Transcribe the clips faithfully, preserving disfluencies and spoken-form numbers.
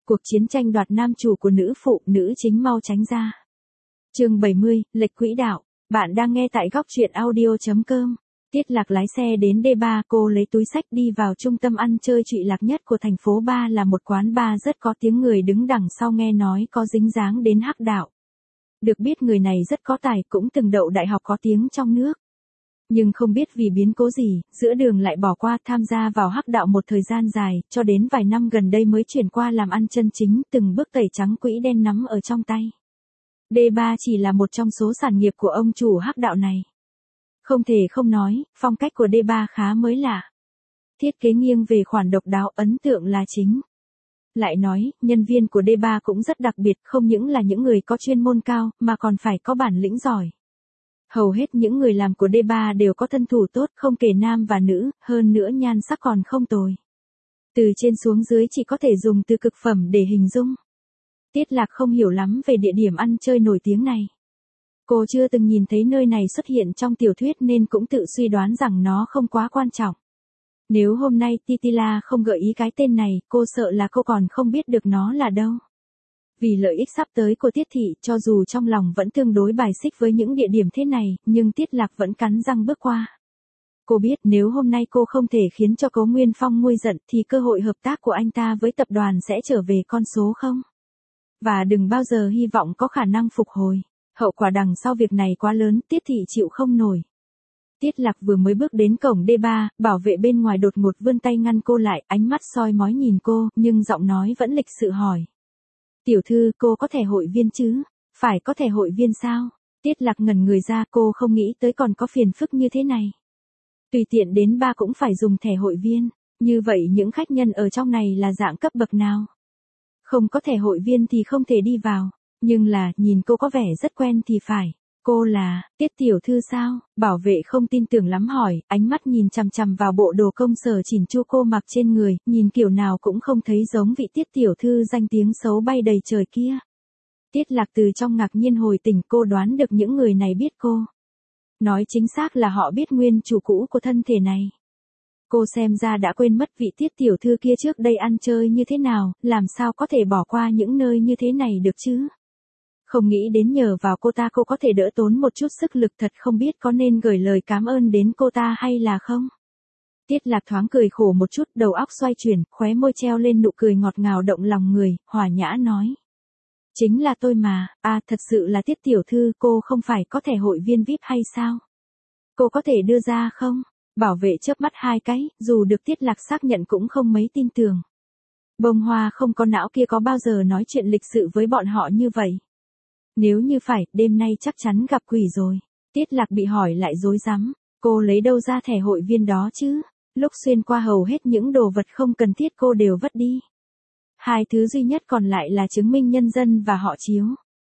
Cuộc chiến tranh đoạt nam chủ của nữ phụ, nữ chính mau tránh ra. Chương bảy mươi, lệch quỹ đạo. Bạn đang nghe tại góc truyện audio chấm com. Tiết Lạc lái xe đến đê ba, cô lấy túi xách đi vào trung tâm ăn chơi trụy lạc nhất của thành phố Ba, là một quán bar rất có tiếng, người đứng đằng sau nghe nói có dính dáng đến hắc đạo. Được biết người này rất có tài, cũng từng đậu đại học có tiếng trong nước. Nhưng không biết vì biến cố gì, giữa đường lại bỏ qua, tham gia vào hắc đạo một thời gian dài, cho đến vài năm gần đây mới chuyển qua làm ăn chân chính, từng bước tẩy trắng quỹ đen nắm ở trong tay. đê ba chỉ là một trong số sản nghiệp của ông chủ hắc đạo này. Không thể không nói, phong cách của đê ba khá mới lạ. Thiết kế nghiêng về khoản độc đáo, ấn tượng là chính. Lại nói, nhân viên của đê ba cũng rất đặc biệt, không những là những người có chuyên môn cao, mà còn phải có bản lĩnh giỏi. Hầu hết những người làm của đê ba đều có thân thủ tốt, không kể nam và nữ, hơn nữa nhan sắc còn không tồi. Từ trên xuống dưới chỉ có thể dùng từ cực phẩm để hình dung. Tiết Lạc không hiểu lắm về địa điểm ăn chơi nổi tiếng này. Cô chưa từng nhìn thấy nơi này xuất hiện trong tiểu thuyết nên cũng tự suy đoán rằng nó không quá quan trọng. Nếu hôm nay Titila không gợi ý cái tên này, cô sợ là cô còn không biết được nó là đâu. Vì lợi ích sắp tới của Tiết Thị, cho dù trong lòng vẫn tương đối bài xích với những địa điểm thế này, nhưng Tiết Lạc vẫn cắn răng bước qua. Cô biết nếu hôm nay cô không thể khiến cho Cố Nguyên Phong nguôi giận thì cơ hội hợp tác của anh ta với tập đoàn sẽ trở về con số không. Và đừng bao giờ hy vọng có khả năng phục hồi. Hậu quả đằng sau việc này quá lớn, Tiết Thị chịu không nổi. Tiết Lạc vừa mới bước đến cổng đê ba, bảo vệ bên ngoài đột ngột vươn tay ngăn cô lại, ánh mắt soi mói nhìn cô, nhưng giọng nói vẫn lịch sự hỏi. Tiểu thư, cô có thẻ hội viên chứ? Phải có thẻ hội viên sao? Tiết Lạc ngẩn người ra, cô không nghĩ tới còn có phiền phức như thế này. Tùy tiện đến ba cũng phải dùng thẻ hội viên, như vậy những khách nhân ở trong này là dạng cấp bậc nào? Không có thẻ hội viên thì không thể đi vào, nhưng là, nhìn cô có vẻ rất quen thì phải. Cô là, Tiết tiểu thư sao? Bảo vệ không tin tưởng lắm hỏi, ánh mắt nhìn chằm chằm vào bộ đồ công sở chỉn chu cô mặc trên người, nhìn kiểu nào cũng không thấy giống vị Tiết tiểu thư danh tiếng xấu bay đầy trời kia. Tiết Lạc từ trong ngạc nhiên hồi tỉnh, cô đoán được những người này biết cô. Nói chính xác là họ biết nguyên chủ cũ của thân thể này. Cô xem ra đã quên mất vị Tiết tiểu thư kia trước đây ăn chơi như thế nào, làm sao có thể bỏ qua những nơi như thế này được chứ? Không nghĩ đến nhờ vào cô ta cô có thể đỡ tốn một chút sức lực, thật không biết có nên gửi lời cảm ơn đến cô ta hay là không. Tiết Lạc thoáng cười khổ một chút, đầu óc xoay chuyển, khóe môi treo lên nụ cười ngọt ngào động lòng người, hòa nhã nói. Chính là tôi mà, à thật sự là Tiết tiểu thư, cô không phải có thẻ hội viên vi ai pi hay sao? Cô có thể đưa ra không? Bảo vệ chớp mắt hai cái, dù được Tiết Lạc xác nhận cũng không mấy tin tưởng. Bông hoa không có não kia có bao giờ nói chuyện lịch sự với bọn họ như vậy? Nếu như phải, đêm nay chắc chắn gặp quỷ rồi. Tiết Lạc bị hỏi lại rối rắm, cô lấy đâu ra thẻ hội viên đó chứ? Lúc xuyên qua hầu hết những đồ vật không cần thiết cô đều vứt đi. Hai thứ duy nhất còn lại là chứng minh nhân dân và họ chiếu.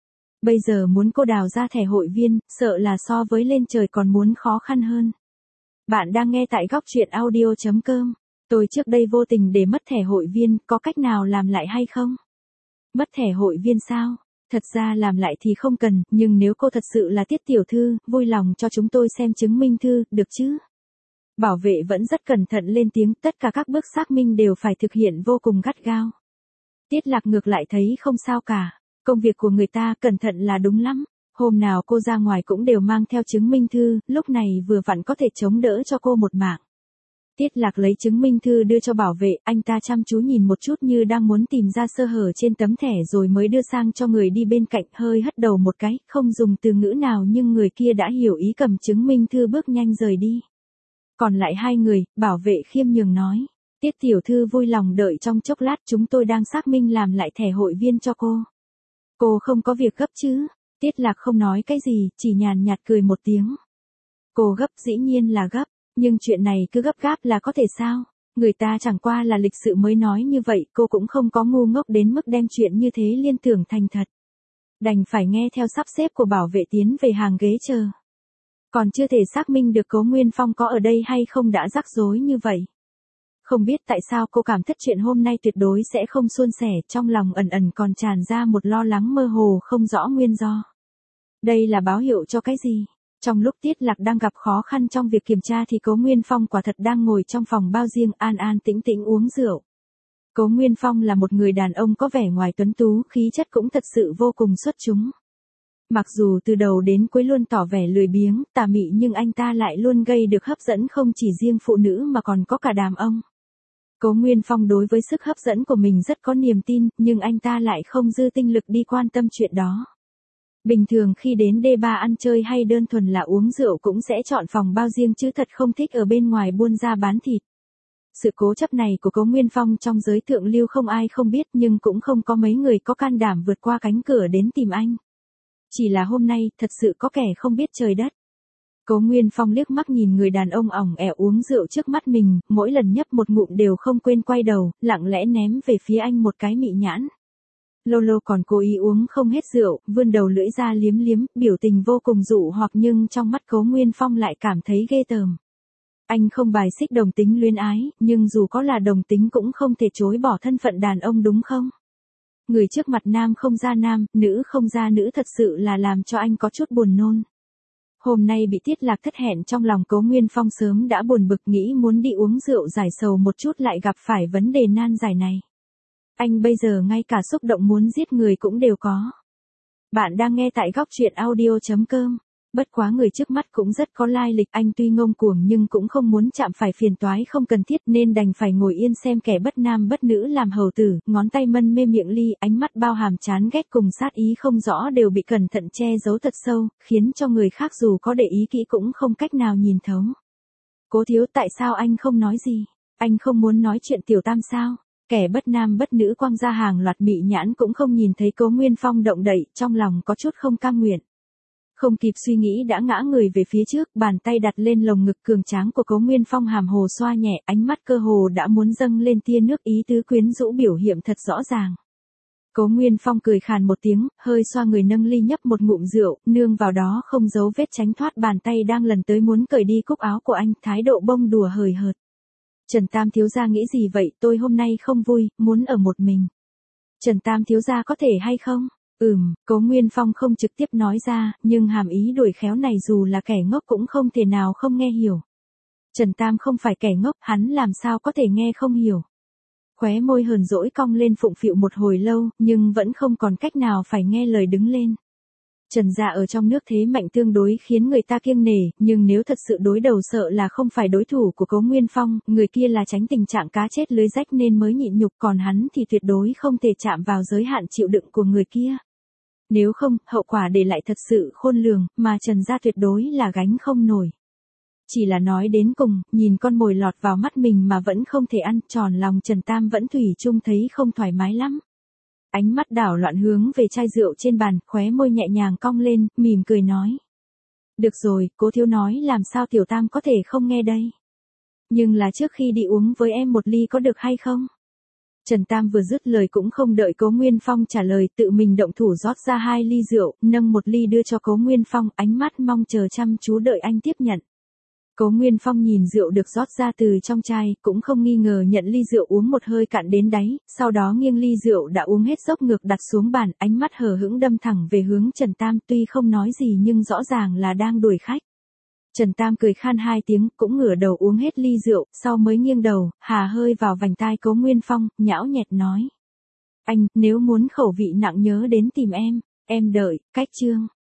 Bây giờ muốn cô đào ra thẻ hội viên, sợ là so với lên trời còn muốn khó khăn hơn. Bạn đang nghe tại góc truyện audio chấm com. Tôi trước đây vô tình để mất thẻ hội viên, có cách nào làm lại hay không? Mất thẻ hội viên sao? Thật ra làm lại thì không cần, nhưng nếu cô thật sự là Tiết tiểu thư, vui lòng cho chúng tôi xem chứng minh thư, được chứ? Bảo vệ vẫn rất cẩn thận lên tiếng, tất cả các bước xác minh đều phải thực hiện vô cùng gắt gao. Tiết Lạc ngược lại thấy không sao cả, công việc của người ta cẩn thận là đúng lắm. Hôm nào cô ra ngoài cũng đều mang theo chứng minh thư, lúc này vừa vặn có thể chống đỡ cho cô một mạng. Tiết Lạc lấy chứng minh thư đưa cho bảo vệ, anh ta chăm chú nhìn một chút như đang muốn tìm ra sơ hở trên tấm thẻ rồi mới đưa sang cho người đi bên cạnh, hơi hất đầu một cái, không dùng từ ngữ nào nhưng người kia đã hiểu ý, cầm chứng minh thư bước nhanh rời đi. Còn lại hai người, bảo vệ khiêm nhường nói, Tiết tiểu thư vui lòng đợi trong chốc lát, chúng tôi đang xác minh làm lại thẻ hội viên cho cô. Cô không có việc gấp chứ? Tiết Lạc không nói cái gì, chỉ nhàn nhạt cười một tiếng. Cô gấp dĩ nhiên là gấp. Nhưng chuyện này cứ gấp gáp là có thể sao? Người ta chẳng qua là lịch sự mới nói như vậy, cô cũng không có ngu ngốc đến mức đem chuyện như thế liên tưởng thành thật. Đành phải nghe theo sắp xếp của bảo vệ tiến về hàng ghế chờ. Còn chưa thể xác minh được Cố Nguyên Phong có ở đây hay không đã rắc rối như vậy. Không biết tại sao cô cảm thấy chuyện hôm nay tuyệt đối sẽ không suôn sẻ, trong lòng ẩn ẩn còn tràn ra một lo lắng mơ hồ không rõ nguyên do. Đây là báo hiệu cho cái gì? Trong lúc Tiết Lạc đang gặp khó khăn trong việc kiểm tra thì Cố Nguyên Phong quả thật đang ngồi trong phòng bao riêng an an tĩnh tĩnh uống rượu. Cố Nguyên Phong là một người đàn ông có vẻ ngoài tuấn tú, khí chất cũng thật sự vô cùng xuất chúng. Mặc dù từ đầu đến cuối luôn tỏ vẻ lười biếng, tà mị nhưng anh ta lại luôn gây được hấp dẫn không chỉ riêng phụ nữ mà còn có cả đàn ông. Cố Nguyên Phong đối với sức hấp dẫn của mình rất có niềm tin, nhưng anh ta lại không dư tinh lực đi quan tâm chuyện đó. Bình thường khi đến đê ba ăn chơi hay đơn thuần là uống rượu cũng sẽ chọn phòng bao riêng chứ thật không thích ở bên ngoài buôn ra bán thịt. Sự cố chấp này của Cố Nguyên Phong trong giới thượng lưu không ai không biết, nhưng cũng không có mấy người có can đảm vượt qua cánh cửa đến tìm anh. Chỉ là hôm nay, thật sự có kẻ không biết trời đất. Cố Nguyên Phong liếc mắt nhìn người đàn ông ỏng ẻo uống rượu trước mắt mình, mỗi lần nhấp một ngụm đều không quên quay đầu, lặng lẽ ném về phía anh một cái mị nhãn. Lolo còn cố ý uống không hết rượu, vươn đầu lưỡi ra liếm liếm, biểu tình vô cùng dụ hoặc, nhưng trong mắt Cố Nguyên Phong lại cảm thấy ghê tởm. Anh không bài xích đồng tính luyến ái, nhưng dù có là đồng tính cũng không thể chối bỏ thân phận đàn ông đúng không? Người trước mặt nam không ra nam, nữ không ra nữ thật sự là làm cho anh có chút buồn nôn. Hôm nay bị Tiết Lạc thất hẹn, trong lòng Cố Nguyên Phong sớm đã buồn bực, nghĩ muốn đi uống rượu giải sầu một chút lại gặp phải vấn đề nan giải này. Anh bây giờ ngay cả xúc động muốn giết người cũng đều có. Bạn đang nghe tại góc truyện audio chấm com. Bất quá người trước mắt cũng rất có lai lịch, anh tuy ngông cuồng nhưng cũng không muốn chạm phải phiền toái không cần thiết nên đành phải ngồi yên xem kẻ bất nam bất nữ làm hầu tử, ngón tay mân mê miệng ly, ánh mắt bao hàm chán ghét cùng sát ý không rõ đều bị cẩn thận che giấu thật sâu, khiến cho người khác dù có để ý kỹ cũng không cách nào nhìn thấu. Cố thiếu, tại sao anh không nói gì? Anh không muốn nói chuyện tiểu tam sao? Kẻ bất nam bất nữ quăng ra hàng loạt mị nhãn cũng không nhìn thấy Cố Nguyên Phong động đậy, trong lòng có chút không cam nguyện. Không kịp suy nghĩ đã ngã người về phía trước, bàn tay đặt lên lồng ngực cường tráng của Cố Nguyên Phong, hàm hồ xoa nhẹ, ánh mắt cơ hồ đã muốn dâng lên tia nước, ý tứ quyến rũ biểu hiện thật rõ ràng. Cố Nguyên Phong cười khàn một tiếng, hơi xoa người nâng ly nhấp một ngụm rượu, nương vào đó không giấu vết tránh thoát bàn tay đang lần tới muốn cởi đi cúc áo của anh, thái độ bông đùa hời hợt. Trần Tam thiếu gia nghĩ gì vậy, tôi hôm nay không vui, muốn ở một mình. Trần Tam thiếu gia có thể hay không? Ừm, Cố Nguyên Phong không trực tiếp nói ra, nhưng hàm ý đuổi khéo này dù là kẻ ngốc cũng không thể nào không nghe hiểu. Trần Tam không phải kẻ ngốc, hắn làm sao có thể nghe không hiểu. Khóe môi hờn dỗi cong lên phụng phịu một hồi lâu, nhưng vẫn không còn cách nào phải nghe lời đứng lên. Trần gia ở trong nước thế mạnh tương đối khiến người ta kiêng nể, nhưng nếu thật sự đối đầu sợ là không phải đối thủ của Cố Nguyên Phong, người kia là tránh tình trạng cá chết lưới rách nên mới nhịn nhục, còn hắn thì tuyệt đối không thể chạm vào giới hạn chịu đựng của người kia. Nếu không, hậu quả để lại thật sự khôn lường, mà Trần gia tuyệt đối là gánh không nổi. Chỉ là nói đến cùng, nhìn con mồi lọt vào mắt mình mà vẫn không thể ăn, tròn lòng Trần Tam vẫn thủy chung thấy không thoải mái lắm. Ánh mắt đảo loạn hướng về chai rượu trên bàn, khóe môi nhẹ nhàng cong lên, mỉm cười nói. Được rồi, Cố thiếu nói làm sao tiểu Tam có thể không nghe đây. Nhưng là trước khi đi uống với em một ly có được hay không? Trần Tam vừa dứt lời cũng không đợi Cố Nguyên Phong trả lời, tự mình động thủ rót ra hai ly rượu, nâng một ly đưa cho Cố Nguyên Phong, ánh mắt mong chờ chăm chú đợi anh tiếp nhận. Cố Nguyên Phong nhìn rượu được rót ra từ trong chai, cũng không nghi ngờ nhận ly rượu uống một hơi cạn đến đáy, sau đó nghiêng ly rượu đã uống hết dốc ngược đặt xuống bàn, ánh mắt hờ hững đâm thẳng về hướng Trần Tam, tuy không nói gì nhưng rõ ràng là đang đuổi khách. Trần Tam cười khan hai tiếng, cũng ngửa đầu uống hết ly rượu, sau mới nghiêng đầu, hà hơi vào vành tai Cố Nguyên Phong, nhão nhẹt nói. Anh, nếu muốn khẩu vị nặng nhớ đến tìm em, em đợi, cách chương.